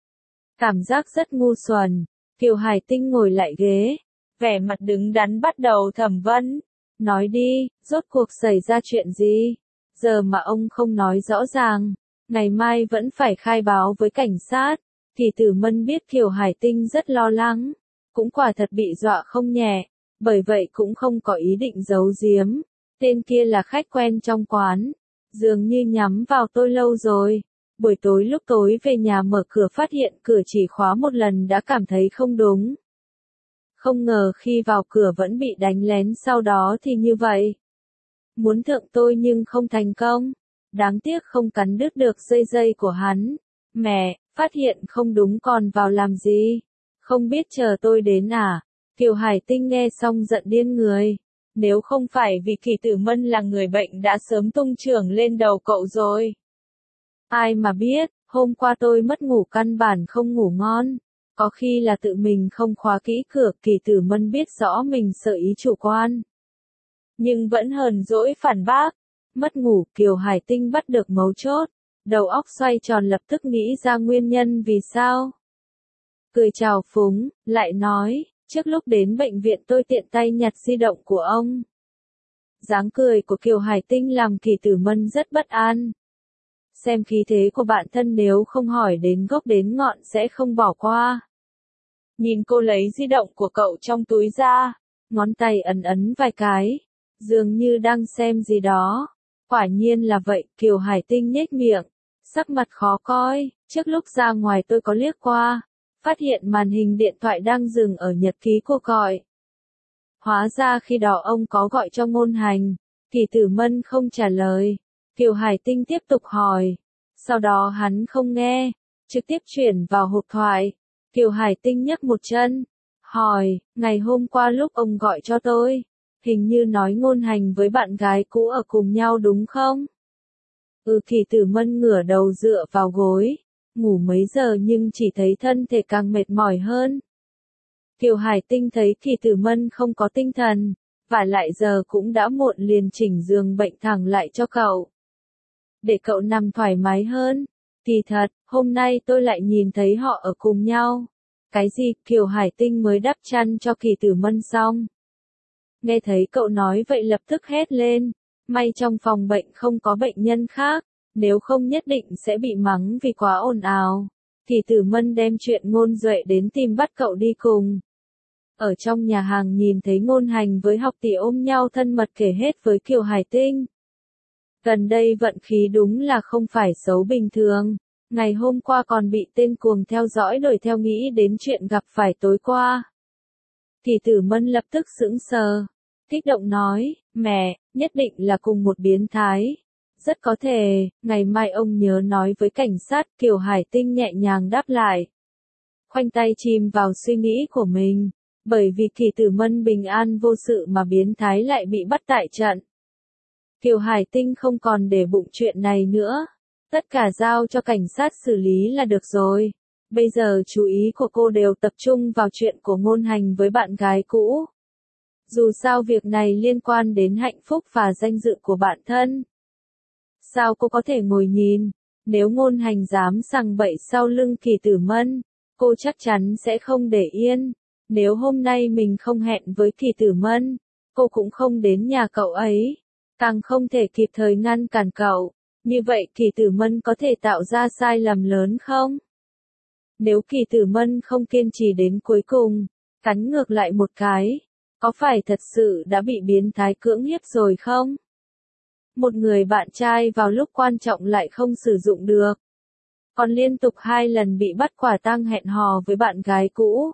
S1: Cảm giác rất ngu xuẩn. Kiều Hải Tinh ngồi lại ghế. Vẻ mặt đứng đắn bắt đầu thẩm vấn. Nói đi, rốt cuộc xảy ra chuyện gì? Giờ mà ông không nói rõ ràng, ngày mai vẫn phải khai báo với cảnh sát. Kỳ Tử Mân biết Kiều Hải Tinh rất lo lắng, cũng quả thật bị dọa không nhẹ, bởi vậy cũng không có ý định giấu giếm. Tên kia là khách quen trong quán, dường như nhắm vào tôi lâu rồi. Buổi tối lúc tối về nhà mở cửa phát hiện cửa chỉ khóa một lần đã cảm thấy không đúng. Không ngờ khi vào cửa vẫn bị đánh lén, sau đó thì như vậy. Muốn thượng tôi nhưng không thành công. Đáng tiếc không cắn đứt được dây dây của hắn. Mẹ, phát hiện không đúng còn vào làm gì? Không biết chờ tôi đến à? Kiều Hải Tinh nghe xong giận điên người. Nếu không phải vì Kỳ Tử Mân là người bệnh đã sớm tung chưởng lên đầu cậu rồi. Ai mà biết, hôm qua tôi mất ngủ căn bản không ngủ ngon. Có khi là tự mình không khóa kỹ cửa. Kỳ Tử Mân biết rõ mình sợ ý chủ quan, nhưng vẫn hờn dỗi phản bác. Mất ngủ. Kiều Hải Tinh bắt được mấu chốt. Đầu óc xoay tròn lập tức nghĩ ra nguyên nhân vì sao. Cười chào phúng, lại nói, trước lúc đến bệnh viện tôi tiện tay nhặt di động của ông. Dáng cười của Kiều Hải Tinh làm Kỳ Tử Mân rất bất an. Xem khí thế của bạn thân nếu không hỏi đến gốc đến ngọn sẽ không bỏ qua. Nhìn cô lấy di động của cậu trong túi ra, ngón tay ấn ấn vài cái. Dường như đang xem gì đó. Quả nhiên là vậy. Kiều Hải Tinh nhếch miệng, sắc mặt khó coi. Trước lúc ra ngoài tôi có liếc qua, phát hiện màn hình điện thoại đang dừng ở nhật ký cuộc gọi. Hóa ra khi đó ông có gọi cho Ngôn Hành. Kỳ Tử Mân không trả lời. Kiều Hải Tinh tiếp tục hỏi. Sau đó hắn không nghe, trực tiếp chuyển vào hộp thoại. Kiều Hải Tinh nhấc một chân, hỏi, ngày hôm qua lúc ông gọi cho tôi, hình như nói Ngôn Hành với bạn gái cũ ở cùng nhau đúng không? Ừ. Kỳ Tử Mân ngửa đầu dựa vào gối, ngủ mấy giờ nhưng chỉ thấy thân thể càng mệt mỏi hơn. Kiều Hải Tinh thấy Kỳ Tử Mân không có tinh thần, và lại giờ cũng đã muộn liền chỉnh giường bệnh thẳng lại cho cậu. Để cậu nằm thoải mái hơn. Kỳ thật, hôm nay tôi lại nhìn thấy họ ở cùng nhau. Cái gì? Kiều Hải Tinh mới đắp chăn cho Kỳ Tử Mân xong. Nghe thấy cậu nói vậy lập tức hét lên. May trong phòng bệnh không có bệnh nhân khác, nếu không nhất định sẽ bị mắng vì quá ồn ào. Kỳ Tử Mân đem chuyện Ngôn Duệ đến tìm bắt cậu đi cùng. Ở trong nhà hàng nhìn thấy Ngôn Hành với Học Tỷ ôm nhau thân mật kể hết với Kiều Hải Tinh. Gần đây vận khí đúng là không phải xấu bình thường. Ngày hôm qua còn bị tên cuồng theo dõi đuổi theo nghĩ đến chuyện gặp phải tối qua. Kỳ Tử Mân lập tức sững sờ, kích động nói, mẹ, nhất định là cùng một biến thái. Rất có thể, ngày mai ông nhớ nói với cảnh sát. Kiều Hải Tinh nhẹ nhàng đáp lại. Khoanh tay chìm vào suy nghĩ của mình, bởi vì Kỳ Tử Mân bình an vô sự mà biến thái lại bị bắt tại trận. Kiều Hải Tinh không còn để bụng chuyện này nữa. Tất cả giao cho cảnh sát xử lý là được rồi. Bây giờ chú ý của cô đều tập trung vào chuyện của Ngôn Hành với bạn gái cũ. Dù sao việc này liên quan đến hạnh phúc và danh dự của bạn thân. Sao cô có thể ngồi nhìn? Nếu Ngôn Hành dám sằng bậy sau lưng Kỳ Tử Mân, cô chắc chắn sẽ không để yên. Nếu hôm nay mình không hẹn với Kỳ Tử Mân, cô cũng không đến nhà cậu ấy, càng không thể kịp thời ngăn cản cậu. Như vậy Kỳ Tử Mân có thể tạo ra sai lầm lớn không? Nếu Kỳ Tử Mân không kiên trì đến cuối cùng, cắn ngược lại một cái, có phải thật sự đã bị biến thái cưỡng hiếp rồi không? Một người bạn trai vào lúc quan trọng lại không sử dụng được. Còn liên tục hai lần bị bắt quả tang hẹn hò với bạn gái cũ.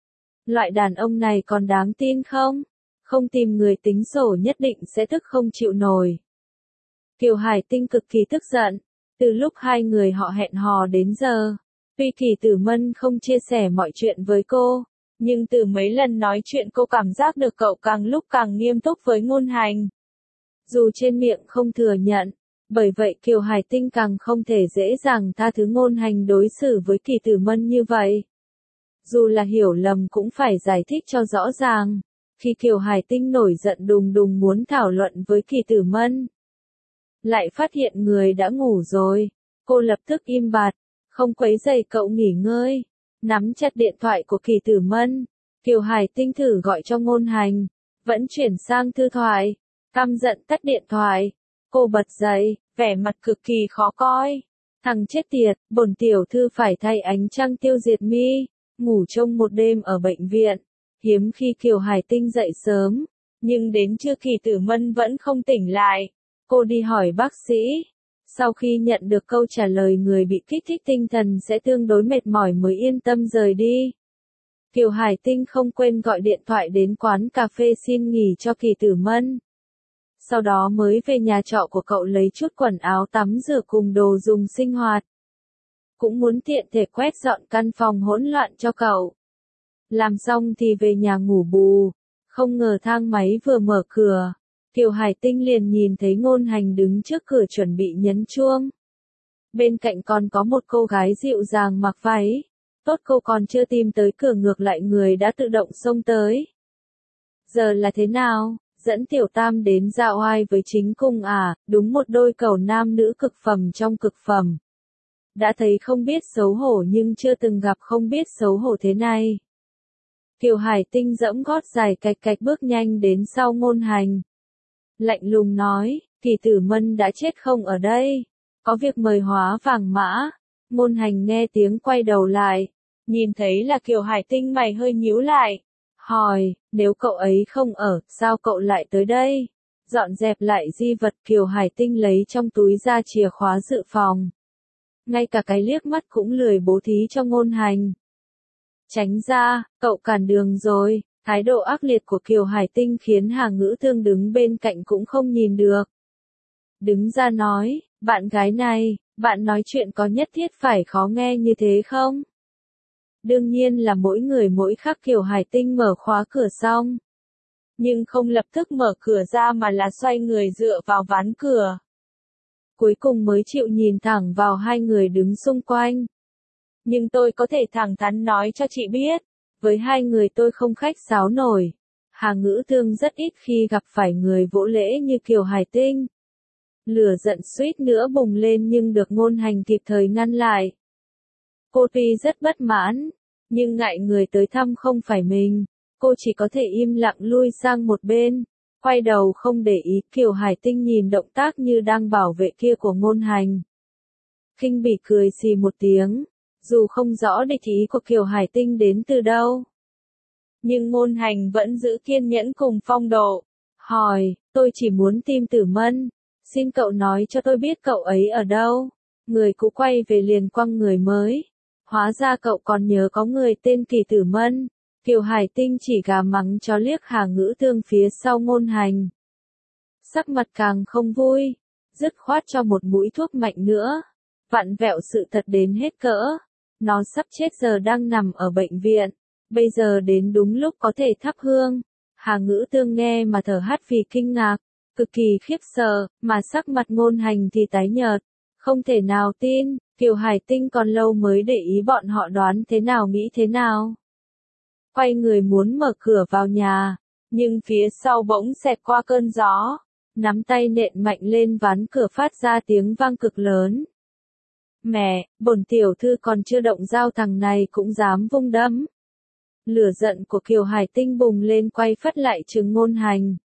S1: Loại đàn ông này còn đáng tin không? Không tìm người tính sổ nhất định sẽ tức không chịu nổi. Kiều Hải Tinh cực kỳ tức giận, từ lúc hai người họ hẹn hò đến giờ. Tuy Kỳ Tử Mân không chia sẻ mọi chuyện với cô, nhưng từ mấy lần nói chuyện cô cảm giác được cậu càng lúc càng nghiêm túc với Ngôn Hành. Dù trên miệng không thừa nhận, bởi vậy Kiều Hải Tinh càng không thể dễ dàng tha thứ Ngôn Hành đối xử với Kỳ Tử Mân như vậy. Dù là hiểu lầm cũng phải giải thích cho rõ ràng. Khi Kiều Hải Tinh nổi giận đùng đùng muốn thảo luận với Kỳ Tử Mân, lại phát hiện người đã ngủ rồi, cô lập tức im bặt, không quấy rầy cậu nghỉ ngơi, nắm chặt điện thoại của Kỳ Tử Mân. Kiều Hải Tinh thử gọi cho Ngôn Hành, vẫn chuyển sang thư thoại, căm giận tắt điện thoại. Cô bật dậy, vẻ mặt cực kỳ khó coi. Thằng chết tiệt, bổn tiểu thư phải thay ánh trăng tiêu diệt mi, ngủ trông một đêm ở bệnh viện. Hiếm khi Kiều Hải Tinh dậy sớm, nhưng đến trưa Kỳ Tử Mân vẫn không tỉnh lại. Cô đi hỏi bác sĩ. Sau khi nhận được câu trả lời người bị kích thích tinh thần sẽ tương đối mệt mỏi mới yên tâm rời đi. Kiều Hải Tinh không quên gọi điện thoại đến quán cà phê xin nghỉ cho Kỳ Tử Mân. Sau đó mới về nhà trọ của cậu lấy chút quần áo tắm rửa cùng đồ dùng sinh hoạt. Cũng muốn tiện thể quét dọn căn phòng hỗn loạn cho cậu. Làm xong thì về nhà ngủ bù, không ngờ thang máy vừa mở cửa, Kiều Hải Tinh liền nhìn thấy Ngôn Hành đứng trước cửa chuẩn bị nhấn chuông. Bên cạnh còn có một cô gái dịu dàng mặc váy, tốt cô còn chưa tìm tới cửa ngược lại người đã tự động xông tới. Giờ là thế nào, dẫn Tiểu Tam đến dạo oai với chính cung à, đúng một đôi cầu nam nữ cực phẩm trong cực phẩm. Đã thấy không biết xấu hổ nhưng chưa từng gặp không biết xấu hổ thế này. Kiều Hải Tinh dẫm gót dài cạch cạch bước nhanh đến sau Ngôn Hành. Lạnh lùng nói, Kỳ Tử Mân đã chết không ở đây, có việc mời Hóa Vàng Mã. Ngôn Hành nghe tiếng quay đầu lại, nhìn thấy là Kiều Hải Tinh mày hơi nhíu lại. Hỏi, nếu cậu ấy không ở, sao cậu lại tới đây? Dọn dẹp lại di vật Kiều Hải Tinh lấy trong túi ra chìa khóa dự phòng. Ngay cả cái liếc mắt cũng lười bố thí cho Ngôn Hành. Tránh ra, cậu cản đường rồi. Thái độ ác liệt của Kiều Hải Tinh khiến Hà Ngữ Thương đứng bên cạnh cũng không nhìn được. Đứng ra nói, bạn gái này, bạn nói chuyện có nhất thiết phải khó nghe như thế không? Đương nhiên là mỗi người mỗi khác. Kiều Hải Tinh mở khóa cửa xong. Nhưng không lập tức mở cửa ra mà là xoay người dựa vào ván cửa. Cuối cùng mới chịu nhìn thẳng vào hai người đứng xung quanh. Nhưng tôi có thể thẳng thắn nói cho chị biết. Với hai người tôi không khách sáo nổi. Hà Ngữ Thương rất ít khi gặp phải người vỗ lễ như Kiều Hải Tinh. Lửa giận suýt nữa bùng lên nhưng được Ngôn Hành kịp thời ngăn lại. Cô tuy rất bất mãn, nhưng ngại người tới thăm không phải mình, cô chỉ có thể im lặng lui sang một bên, quay đầu không để ý. Kiều Hải Tinh nhìn động tác như đang bảo vệ kia của Ngôn Hành. Khinh bỉ cười xì một tiếng. Dù không rõ địch ý của Kiều Hải Tinh đến từ đâu, nhưng Ngôn Hành vẫn giữ kiên nhẫn cùng phong độ. Hỏi, tôi chỉ muốn tìm Tử Mân, xin cậu nói cho tôi biết cậu ấy ở đâu. Người cũ quay về liền quăng người mới. Hóa ra cậu còn nhớ có người tên Kỳ Tử Mân. Kiều Hải Tinh chỉ gà mắng cho liếc Hà Ngữ Thương phía sau Ngôn Hành. Sắc mặt càng không vui, dứt khoát cho một mũi thuốc mạnh nữa. Vặn vẹo sự thật đến hết cỡ. Nó sắp chết giờ đang nằm ở bệnh viện, bây giờ đến đúng lúc có thể thắp hương. Hà Ngữ Thương nghe mà thở hắt vì kinh ngạc, cực kỳ khiếp sợ, mà sắc mặt Ngôn Hành thì tái nhợt, không thể nào tin. Kiều Hải Tinh còn lâu mới để ý bọn họ đoán thế nào nghĩ thế nào. Quay người muốn mở cửa vào nhà, nhưng phía sau bỗng xẹt qua cơn gió, nắm tay nện mạnh lên ván cửa phát ra tiếng vang cực lớn. Mẹ, bổn tiểu thư còn chưa động dao thằng này cũng dám vung đấm. Lửa giận của Kiều Hải Tinh bùng lên quay phắt lại trừng Ngôn Hành.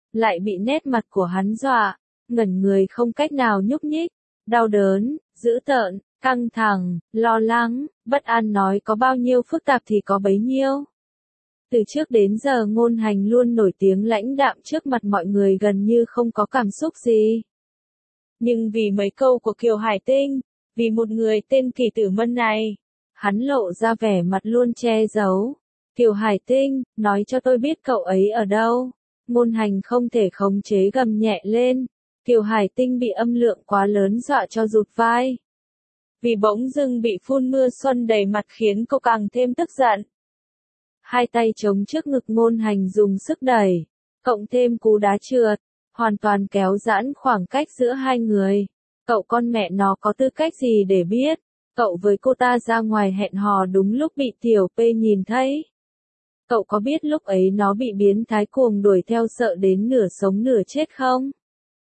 S1: lại bị nét mặt của hắn dọa, ngẩn người không cách nào nhúc nhích, đau đớn, dữ tợn, căng thẳng, lo lắng, bất an nói có bao nhiêu phức tạp thì có bấy nhiêu. Từ trước đến giờ Ngôn Hành luôn nổi tiếng lãnh đạm trước mặt mọi người gần như không có cảm xúc gì. Nhưng vì mấy câu của Kiều Hải Tinh, vì một người tên Kỳ Tử Mân này, hắn lộ ra vẻ mặt luôn che giấu. Kiều Hải Tinh, nói cho tôi biết cậu ấy ở đâu. Ngôn Hành không thể khống chế gầm nhẹ lên. Kiều Hải Tinh bị âm lượng quá lớn dọa cho rụt vai. Vì bỗng dưng bị phun mưa xuân đầy mặt khiến cô càng thêm tức giận. Hai tay chống trước ngực Ngôn Hành dùng sức đẩy, cộng thêm cú đá trượt, hoàn toàn kéo giãn khoảng cách giữa hai người. Cậu con mẹ nó có tư cách gì để biết, cậu với cô ta ra ngoài hẹn hò đúng lúc bị Tiểu P nhìn thấy. Cậu có biết lúc ấy nó bị biến thái cuồng đuổi theo sợ đến nửa sống nửa chết không?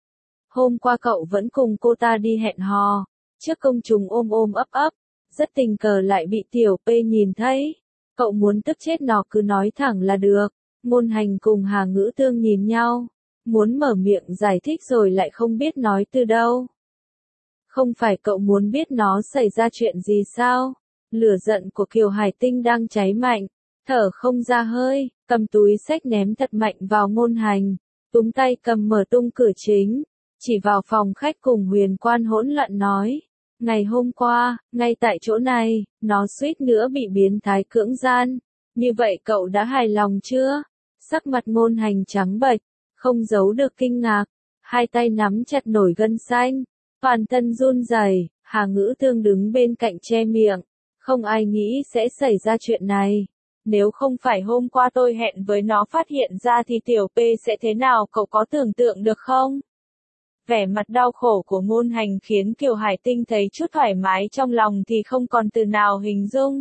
S1: Hôm qua cậu vẫn cùng cô ta đi hẹn hò, trước công chúng ôm ôm ấp ấp, rất tình cờ lại bị Tiểu P nhìn thấy. Cậu muốn tức chết nó cứ nói thẳng là được. Ngôn Hành cùng Hà Ngữ Tương nhìn nhau, muốn mở miệng giải thích rồi lại không biết nói từ đâu. Không phải cậu muốn biết nó xảy ra chuyện gì sao? Lửa giận của Kiều Hải Tinh đang cháy mạnh, thở không ra hơi, cầm túi xách ném thật mạnh vào Ngôn Hành, túm tay cầm mở tung cửa chính, chỉ vào phòng khách cùng Huyền Quan hỗn loạn nói. Ngày hôm qua, ngay tại chỗ này, nó suýt nữa bị biến thái cưỡng gian. Như vậy cậu đã hài lòng chưa? Sắc mặt Ngôn Hành trắng bệch, không giấu được kinh ngạc, hai tay nắm chặt nổi gân xanh, toàn thân run rẩy. Hà Ngữ Tương đứng bên cạnh che miệng, không ai nghĩ sẽ xảy ra chuyện này. Nếu không phải hôm qua tôi hẹn với nó phát hiện ra thì Tiểu P sẽ thế nào cậu có tưởng tượng được không? Vẻ mặt đau khổ của Ngôn Hành khiến Kiều Hải Tinh thấy chút thoải mái trong lòng thì không còn từ nào hình dung.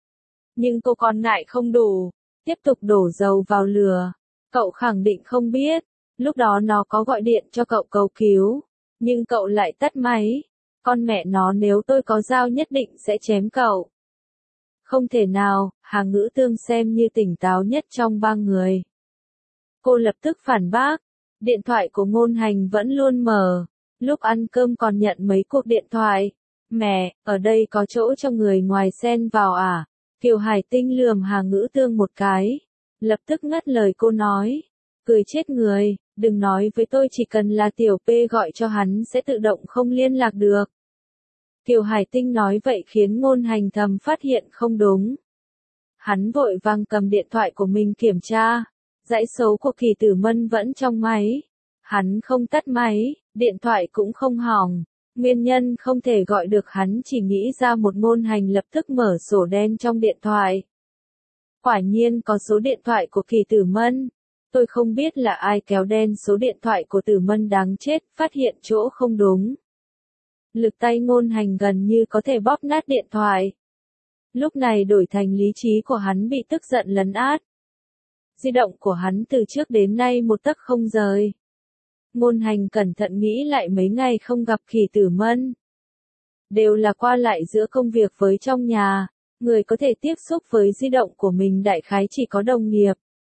S1: Nhưng cô còn ngại không đủ, tiếp tục đổ dầu vào lửa. Cậu khẳng định không biết, lúc đó nó có gọi điện cho cậu cầu cứu, nhưng cậu lại tắt máy. Con mẹ nó, nếu tôi có dao nhất định sẽ chém cậu. Không thể nào, Hà Ngữ Tương xem như tỉnh táo nhất trong ba người. Cô lập tức phản bác. Điện thoại của Ngôn Hành vẫn luôn mở, lúc ăn cơm còn nhận mấy cuộc điện thoại. Mẹ, ở đây có chỗ cho người ngoài xen vào à? Kiều Hải Tinh lườm Hà Ngữ Tương một cái, lập tức ngắt lời cô nói. Cười chết người, đừng nói với tôi chỉ cần là Tiểu P gọi cho hắn sẽ tự động không liên lạc được. Kiều Hải Tinh nói vậy khiến Ngôn Hành thầm phát hiện không đúng. Hắn vội vàng cầm điện thoại của mình kiểm tra. Dãy số của Kỳ Tử Mân vẫn trong máy. Hắn không tắt máy, điện thoại cũng không hỏng. Nguyên nhân không thể gọi được hắn chỉ nghĩ ra một. Ngôn Hành lập tức mở sổ đen trong điện thoại. Quả nhiên có số điện thoại của Kỳ Tử Mân. Tôi không biết là ai kéo đen số điện thoại của Tử Mân đáng chết, phát hiện chỗ không đúng. Lực tay Ngôn Hành gần như có thể bóp nát điện thoại. Lúc này đổi thành lý trí của hắn bị tức giận lấn át. Di động của hắn từ trước đến nay một tấc không rời. Ngôn Hành cẩn thận nghĩ lại mấy ngày không gặp Kỳ Tử Mân. Đều là qua lại giữa công việc với trong nhà, người có thể tiếp xúc với di động của mình đại khái chỉ có đồng nghiệp.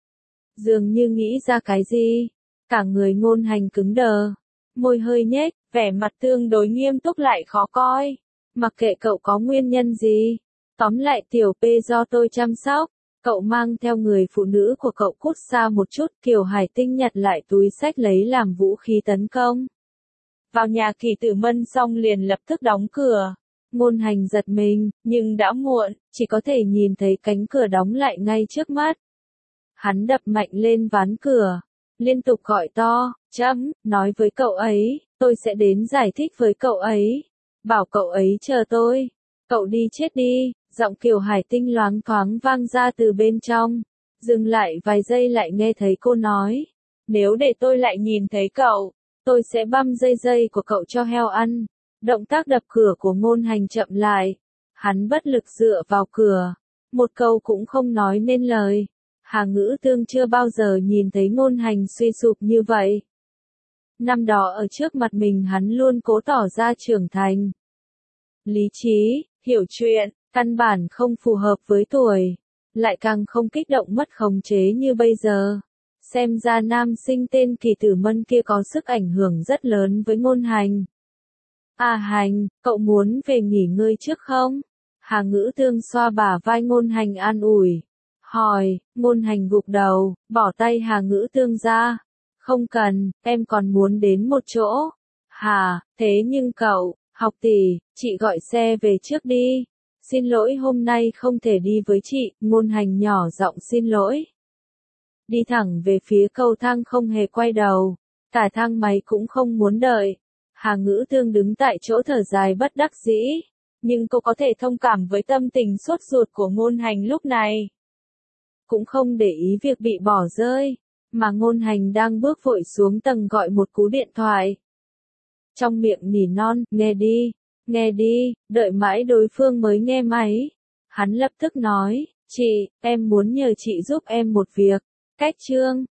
S1: Dường như nghĩ ra cái gì, cả người Ngôn Hành cứng đờ, môi hơi nhếch, vẻ mặt tương đối nghiêm túc lại khó coi. Mặc kệ cậu có nguyên nhân gì, tóm lại Tiểu P do tôi chăm sóc. Cậu mang theo người phụ nữ của cậu cút xa một chút. Kiều Hải Tinh nhặt lại túi xách lấy làm vũ khí tấn công. Vào nhà Kỳ Tử Mân xong liền lập tức đóng cửa. Ngôn Hành giật mình, nhưng đã muộn, chỉ có thể nhìn thấy cánh cửa đóng lại ngay trước mắt. Hắn đập mạnh lên ván cửa, liên tục gọi to, chấm, nói với cậu ấy, tôi sẽ đến giải thích với cậu ấy. Bảo cậu ấy chờ tôi. Cậu đi chết đi. Giọng Kiều Hải Tinh loáng thoáng vang ra từ bên trong. Dừng lại vài giây lại nghe thấy cô nói. Nếu để tôi lại nhìn thấy cậu, tôi sẽ băm dây dây của cậu cho heo ăn. Động tác đập cửa của Ngôn Hành chậm lại. Hắn bất lực dựa vào cửa. Một câu cũng không nói nên lời. Hà Ngữ Tương chưa bao giờ nhìn thấy Ngôn Hành suy sụp như vậy. Năm đó ở trước mặt mình hắn luôn cố tỏ ra trưởng thành. Lý trí, hiểu chuyện. Căn bản không phù hợp với tuổi, lại càng không kích động mất khống chế như bây giờ. Xem ra nam sinh tên Kỳ Tử Mân kia có sức ảnh hưởng rất lớn với Ngôn Hành. À Hành, cậu muốn về nghỉ ngơi trước không? Hà Ngữ Tương xoa bả vai Ngôn Hành an ủi. Hỏi, Ngôn Hành gục đầu, bỏ tay Hà Ngữ Tương ra. Không cần, em còn muốn đến một chỗ. Hà, thế nhưng cậu, học tỷ, chị gọi xe về trước đi. Xin lỗi hôm nay không thể đi với chị, Ngôn Hành nhỏ giọng xin lỗi. Đi thẳng về phía cầu thang không hề quay đầu. Cả thang máy cũng không muốn đợi. Hà Ngữ Tương đứng tại chỗ thở dài bất đắc dĩ. Nhưng cô có thể thông cảm với tâm tình sốt ruột của Ngôn Hành lúc này. Cũng không để ý việc bị bỏ rơi. Mà Ngôn Hành đang bước vội xuống tầng gọi một cú điện thoại. Trong miệng nỉ non, nghe đi, nghe đi, đợi mãi đối phương mới nghe máy. Hắn lập tức nói, chị, em muốn nhờ chị giúp em một việc. Cách chương